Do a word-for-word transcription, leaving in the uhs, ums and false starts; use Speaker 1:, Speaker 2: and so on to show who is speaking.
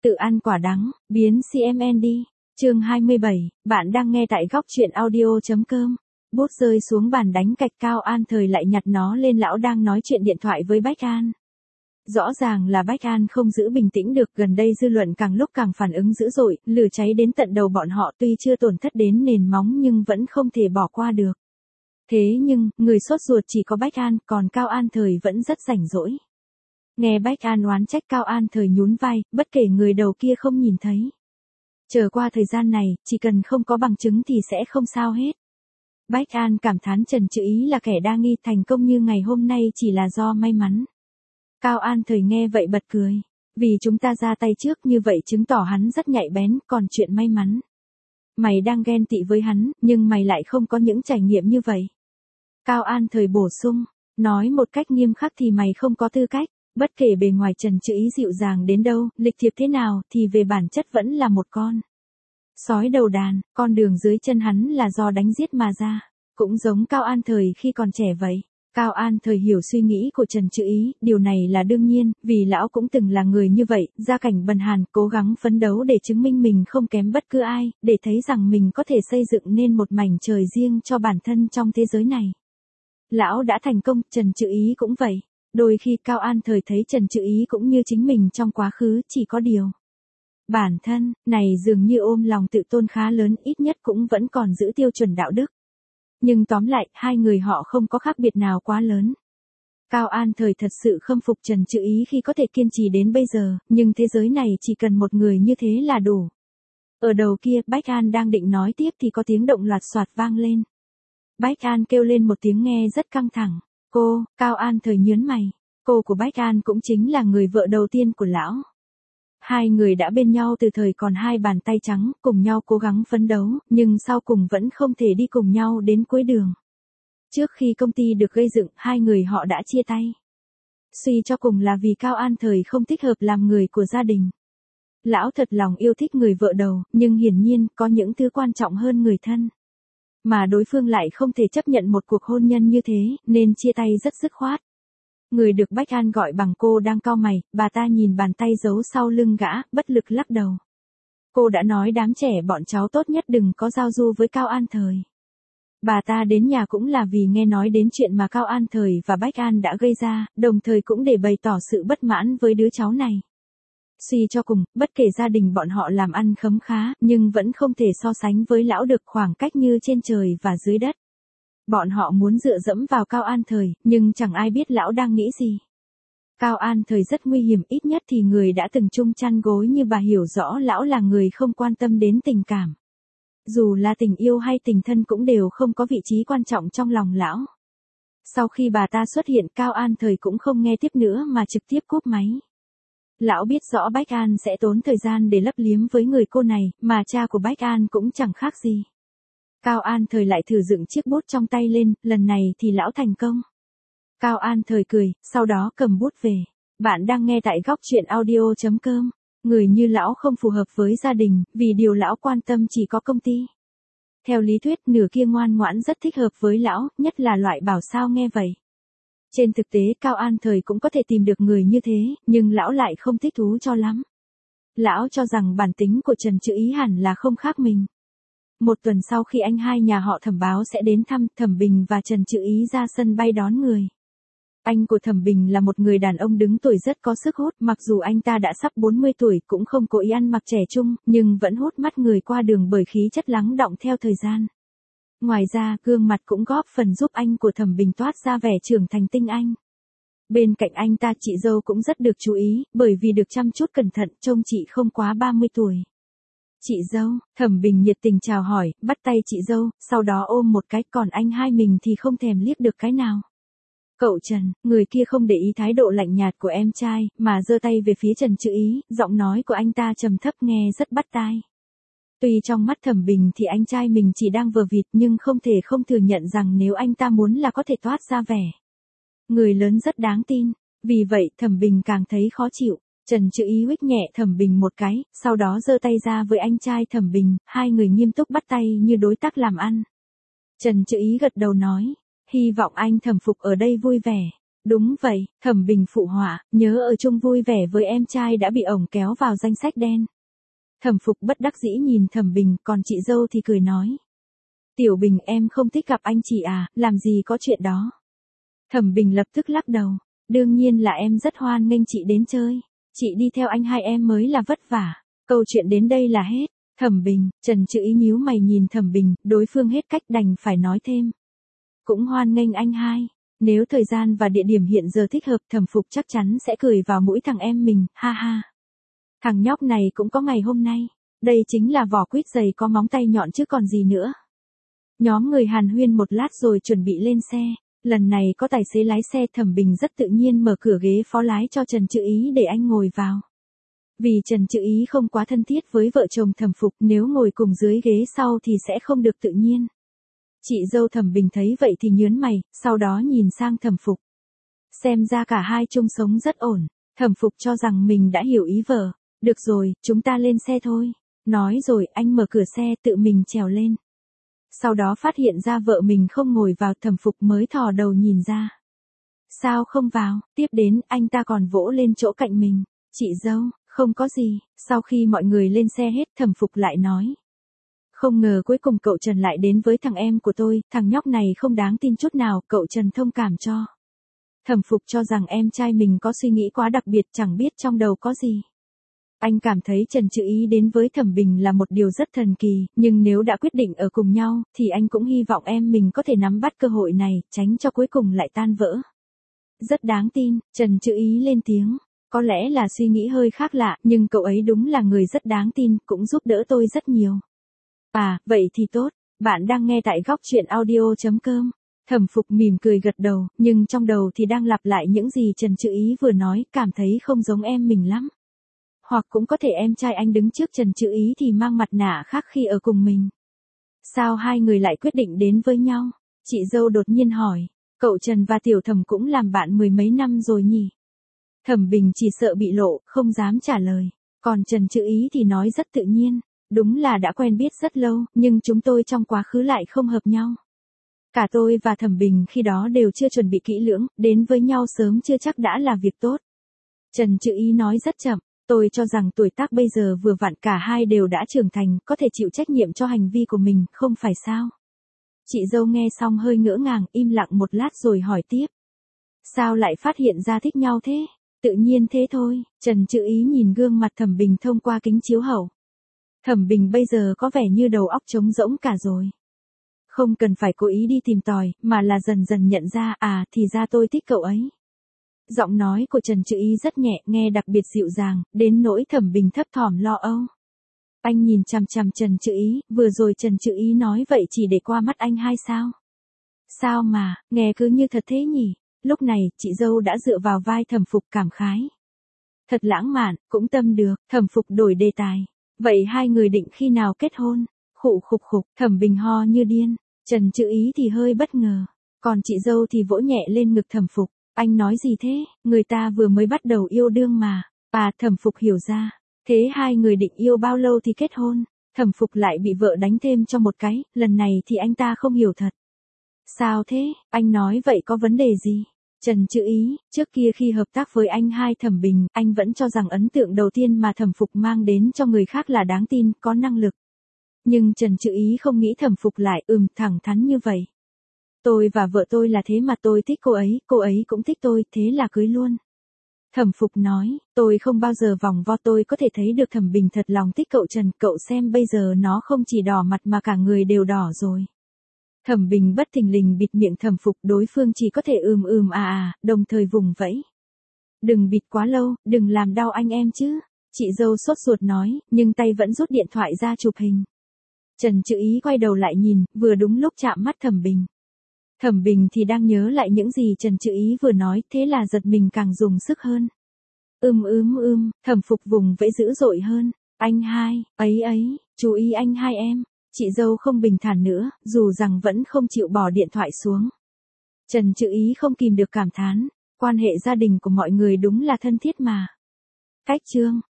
Speaker 1: Tự ăn quả đắng, biến xê em en đi. Chương hai mươi bảy, bạn đang nghe tại góc truyện audio.com. Bút rơi xuống bàn đánh cạch, Cao An Thời lại nhặt nó lên. Lão đang nói chuyện điện thoại với Bách An. Rõ ràng là Bách An không giữ bình tĩnh được, gần đây dư luận càng lúc càng phản ứng dữ dội, lửa cháy đến tận đầu bọn họ, tuy chưa tổn thất đến nền móng nhưng vẫn không thể bỏ qua được. Thế nhưng, người sốt ruột chỉ có Bách An, còn Cao An Thời vẫn rất rảnh rỗi. Nghe Bách An oán trách, Cao An Thời nhún vai, bất kể người đầu kia không nhìn thấy. Chờ qua thời gian này, chỉ cần không có bằng chứng thì sẽ không sao hết. Bách An cảm thán Trần Chữ Ý là kẻ đa nghi, thành công như ngày hôm nay chỉ là do may mắn. Cao An Thời nghe vậy bật cười. Vì chúng ta ra tay trước như vậy chứng tỏ hắn rất nhạy bén, còn chuyện may mắn. Mày đang ghen tị với hắn, nhưng mày lại không có những trải nghiệm như vậy. Cao An Thời bổ sung, nói một cách nghiêm khắc thì mày không có tư cách. Bất kể bề ngoài Trần Chữ Ý dịu dàng đến đâu, lịch thiệp thế nào, thì về bản chất vẫn là một con sói đầu đàn, con đường dưới chân hắn là do đánh giết mà ra. Cũng giống Cao An Thời khi còn trẻ vậy. Cao An Thời hiểu suy nghĩ của Trần Chữ Ý, điều này là đương nhiên, vì lão cũng từng là người như vậy, gia cảnh bần hàn, cố gắng phấn đấu để chứng minh mình không kém bất cứ ai, để thấy rằng mình có thể xây dựng nên một mảnh trời riêng cho bản thân trong thế giới này. Lão đã thành công, Trần Chữ Ý cũng vậy. Đôi khi Cao An Thời thấy Trần Chữ Ý cũng như chính mình trong quá khứ, chỉ có điều. Bản thân, này dường như ôm lòng tự tôn khá lớn, ít nhất cũng vẫn còn giữ tiêu chuẩn đạo đức. Nhưng tóm lại, hai người họ không có khác biệt nào quá lớn. Cao An Thời thật sự khâm phục Trần Chữ Ý khi có thể kiên trì đến bây giờ, nhưng thế giới này chỉ cần một người như thế là đủ. Ở đầu kia, Bách An đang định nói tiếp thì có tiếng động loạt soạt vang lên. Bách An kêu lên một tiếng nghe rất căng thẳng. Cô, Cao An Thời nhớn mày. Cô của Bách An cũng chính là người vợ đầu tiên của lão. Hai người đã bên nhau từ thời còn hai bàn tay trắng, cùng nhau cố gắng phấn đấu, nhưng sau cùng vẫn không thể đi cùng nhau đến cuối đường. Trước khi công ty được gây dựng, hai người họ đã chia tay. Suy cho cùng là vì Cao An Thời không thích hợp làm người của gia đình. Lão thật lòng yêu thích người vợ đầu, nhưng hiển nhiên có những thứ quan trọng hơn người thân. Mà đối phương lại không thể chấp nhận một cuộc hôn nhân như thế, nên chia tay rất dứt khoát. Người được Bách An gọi bằng cô đang cau mày, bà ta nhìn bàn tay giấu sau lưng gã, bất lực lắc đầu. Cô đã nói đám trẻ bọn cháu tốt nhất đừng có giao du với Cao An Thời. Bà ta đến nhà cũng là vì nghe nói đến chuyện mà Cao An Thời và Bách An đã gây ra, đồng thời cũng để bày tỏ sự bất mãn với đứa cháu này. Suy cho cùng, bất kể gia đình bọn họ làm ăn khấm khá, nhưng vẫn không thể so sánh với lão được khoảng cách như trên trời và dưới đất. Bọn họ muốn dựa dẫm vào Cao An Thời, nhưng chẳng ai biết lão đang nghĩ gì. Cao An Thời rất nguy hiểm, ít nhất thì người đã từng chung chăn gối như bà hiểu rõ lão là người không quan tâm đến tình cảm. Dù là tình yêu hay tình thân cũng đều không có vị trí quan trọng trong lòng lão. Sau khi bà ta xuất hiện, Cao An Thời cũng không nghe tiếp nữa mà trực tiếp cúp máy. Lão biết rõ Bách An sẽ tốn thời gian để lấp liếm với người cô này, mà cha của Bách An cũng chẳng khác gì. Cao An Thời lại thử dựng chiếc bút trong tay lên, lần này thì lão thành công. Cao An Thời cười, sau đó cầm bút về. Bạn đang nghe tại góc truyện audio.com. Người như lão không phù hợp với gia đình, vì điều lão quan tâm chỉ có công ty. Theo lý thuyết, nửa kia ngoan ngoãn rất thích hợp với lão, nhất là loại bảo sao nghe vậy. Trên thực tế Cao An Thời cũng có thể tìm được người như thế, nhưng lão lại không thích thú cho lắm. Lão cho rằng bản tính của Trần Chữ Ý hẳn là không khác mình. Một tuần sau khi anh hai nhà họ Thẩm báo sẽ đến thăm, Thẩm Bình và Trần Chữ Ý ra sân bay đón người. Anh của Thẩm Bình là một người đàn ông đứng tuổi rất có sức hút, mặc dù anh ta đã sắp bốn mươi tuổi cũng không cố ý ăn mặc trẻ trung, nhưng vẫn hút mắt người qua đường bởi khí chất lắng đọng theo thời gian. Ngoài ra, gương mặt cũng góp phần giúp anh của Thẩm Bình toát ra vẻ trưởng thành tinh anh. Bên cạnh anh ta chị dâu cũng rất được chú ý, bởi vì được chăm chút cẩn thận, trông chị không quá ba mươi tuổi. Chị dâu, Thẩm Bình nhiệt tình chào hỏi, bắt tay chị dâu, sau đó ôm một cái, còn anh hai mình thì không thèm liếc được cái nào. Cậu Trần, người kia không để ý thái độ lạnh nhạt của em trai, mà giơ tay về phía Trần Chữ Ý, giọng nói của anh ta trầm thấp nghe rất bắt tai. Tuy trong mắt Thẩm Bình thì anh trai mình chỉ đang vờ vịt, nhưng không thể không thừa nhận rằng nếu anh ta muốn là có thể toát ra vẻ người lớn rất đáng tin. Vì vậy Thẩm Bình càng thấy khó chịu. Trần Chữ Ý huých nhẹ Thẩm Bình một cái, sau đó giơ tay ra với anh trai Thẩm Bình, hai người nghiêm túc bắt tay như đối tác làm ăn. Trần Chữ Ý gật đầu nói, hy vọng anh Thẩm Phục ở đây vui vẻ. Đúng vậy, Thẩm Bình phụ họa, nhớ ở chung vui vẻ với em trai đã bị ổng kéo vào danh sách đen. Thẩm Phục bất đắc dĩ nhìn Thẩm Bình, còn chị dâu thì cười nói. Tiểu Bình em không thích gặp anh chị à, làm gì có chuyện đó. Thẩm Bình lập tức lắc đầu, đương nhiên là em rất hoan nghênh chị đến chơi, chị đi theo anh hai em mới là vất vả, câu chuyện đến đây là hết. Thẩm Bình, Trần Trữ Ý nhíu mày nhìn Thẩm Bình, đối phương hết cách đành phải nói thêm. Cũng hoan nghênh anh hai, nếu thời gian và địa điểm hiện giờ thích hợp Thẩm Phục chắc chắn sẽ cười vào mũi thằng em mình, ha ha. Thằng nhóc này cũng có ngày hôm nay, đây chính là vỏ quýt dày có móng tay nhọn chứ còn gì nữa. Nhóm người hàn huyên một lát rồi chuẩn bị lên xe, lần này có tài xế lái xe. Thẩm Bình rất tự nhiên mở cửa ghế phó lái cho Trần Trữ Ý để anh ngồi vào. Vì Trần Trữ Ý không quá thân thiết với vợ chồng Thẩm Phục, nếu ngồi cùng dưới ghế sau thì sẽ không được tự nhiên. Chị dâu Thẩm Bình thấy vậy thì nhớn mày, sau đó nhìn sang Thẩm Phục. Xem ra cả hai chung sống rất ổn, Thẩm Phục cho rằng mình đã hiểu ý vợ. Được rồi, chúng ta lên xe thôi. Nói rồi anh mở cửa xe tự mình trèo lên. Sau đó phát hiện ra vợ mình không ngồi vào, Thẩm Phục mới thò đầu nhìn ra. Sao không vào? Tiếp đến anh ta còn vỗ lên chỗ cạnh mình. Chị dâu, không có gì. Sau khi mọi người lên xe hết, Thẩm Phục lại nói. Không ngờ cuối cùng cậu Trần lại đến với thằng em của tôi, thằng nhóc này không đáng tin chút nào, cậu Trần thông cảm cho. Thẩm Phục cho rằng em trai mình có suy nghĩ quá đặc biệt, chẳng biết trong đầu có gì. Anh cảm thấy Trần Trữ Ý đến với Thẩm Bình là một điều rất thần kỳ, nhưng nếu đã quyết định ở cùng nhau, thì anh cũng hy vọng em mình có thể nắm bắt cơ hội này, tránh cho cuối cùng lại tan vỡ. Rất đáng tin, Trần Trữ Ý lên tiếng. Có lẽ là suy nghĩ hơi khác lạ, nhưng cậu ấy đúng là người rất đáng tin, cũng giúp đỡ tôi rất nhiều. À, vậy thì tốt, bạn đang nghe tại góc truyện audio chấm com. Thẩm Phục mỉm cười gật đầu, nhưng trong đầu thì đang lặp lại những gì Trần Trữ Ý vừa nói, cảm thấy không giống em mình lắm. Hoặc cũng có thể em trai anh đứng trước Trần Trữ Ý thì mang mặt nạ khác khi ở cùng mình. Sao hai người lại quyết định đến với nhau? Chị dâu đột nhiên hỏi, cậu Trần và Tiểu Thẩm cũng làm bạn mười mấy năm rồi nhỉ? Thẩm Bình chỉ sợ bị lộ, không dám trả lời. Còn Trần Trữ Ý thì nói rất tự nhiên, đúng là đã quen biết rất lâu, nhưng chúng tôi trong quá khứ lại không hợp nhau. Cả tôi và Thẩm Bình khi đó đều chưa chuẩn bị kỹ lưỡng, đến với nhau sớm chưa chắc đã là việc tốt. Trần Trữ Ý nói rất chậm. Tôi cho rằng tuổi tác bây giờ vừa vặn, cả hai đều đã trưởng thành, có thể chịu trách nhiệm cho hành vi của mình, không phải sao? Chị dâu nghe xong hơi ngỡ ngàng, im lặng một lát rồi hỏi tiếp. Sao lại phát hiện ra thích nhau thế? Tự nhiên thế thôi. Trần Trữ Ý nhìn gương mặt Thẩm Bình thông qua kính chiếu hậu. Thẩm Bình bây giờ có vẻ như đầu óc trống rỗng cả rồi. Không cần phải cố ý đi tìm tòi, mà là dần dần nhận ra, à, thì ra tôi thích cậu ấy. Giọng nói của Trần Trữ Ý rất nhẹ, nghe đặc biệt dịu dàng, đến nỗi Thẩm Bình thấp thỏm lo âu. Anh nhìn chằm chằm Trần Trữ Ý, vừa rồi Trần Trữ Ý nói vậy chỉ để qua mắt anh hai sao? Sao mà, nghe cứ như thật thế nhỉ? Lúc này, chị dâu đã dựa vào vai Thẩm Phục cảm khái. Thật lãng mạn, cũng tâm được. Thẩm Phục đổi đề tài. Vậy hai người định khi nào kết hôn? Khụ khục khục, Thẩm Bình ho như điên. Trần Trữ Ý thì hơi bất ngờ. Còn chị dâu thì vỗ nhẹ lên ngực Thẩm Phục. Anh nói gì thế, người ta vừa mới bắt đầu yêu đương mà. À, Thẩm Phục hiểu ra. Thế hai người định yêu bao lâu thì kết hôn? Thẩm Phục lại bị vợ đánh thêm cho một cái, lần này thì anh ta không hiểu thật. Sao thế, anh nói vậy có vấn đề gì? Trần Trữ Ý, trước kia khi hợp tác với anh hai Thẩm Bình, anh vẫn cho rằng ấn tượng đầu tiên mà Thẩm Phục mang đến cho người khác là đáng tin, có năng lực. Nhưng Trần Trữ Ý không nghĩ Thẩm Phục lại ừm thẳng thắn như vậy. Tôi và vợ tôi là thế mà, tôi thích cô ấy, cô ấy cũng thích tôi, thế là cưới luôn. Thẩm Phục nói, tôi không bao giờ vòng vo, tôi có thể thấy được Thẩm Bình thật lòng thích cậu Trần, cậu xem bây giờ nó không chỉ đỏ mặt mà cả người đều đỏ rồi. Thẩm Bình bất thình lình bịt miệng Thẩm Phục, đối phương chỉ có thể ừm ừm à à, đồng thời vùng vẫy. Đừng bịt quá lâu, đừng làm đau anh em chứ. Chị dâu sốt ruột nói, nhưng tay vẫn rút điện thoại ra chụp hình. Trần Trữ Ý quay đầu lại nhìn, vừa đúng lúc chạm mắt Thẩm Bình. Thẩm Bình thì đang nhớ lại những gì Trần Trữ Ý vừa nói, thế là giật mình càng dùng sức hơn. Ưm ưm ưm, Thẩm Phục vùng vẫy dữ dội hơn. Anh hai, ấy ấy, chú ý anh hai em. Chị dâu không bình thản nữa, dù rằng vẫn không chịu bỏ điện thoại xuống. Trần Trữ Ý không kìm được cảm thán, quan hệ gia đình của mọi người đúng là thân thiết mà. Cách chương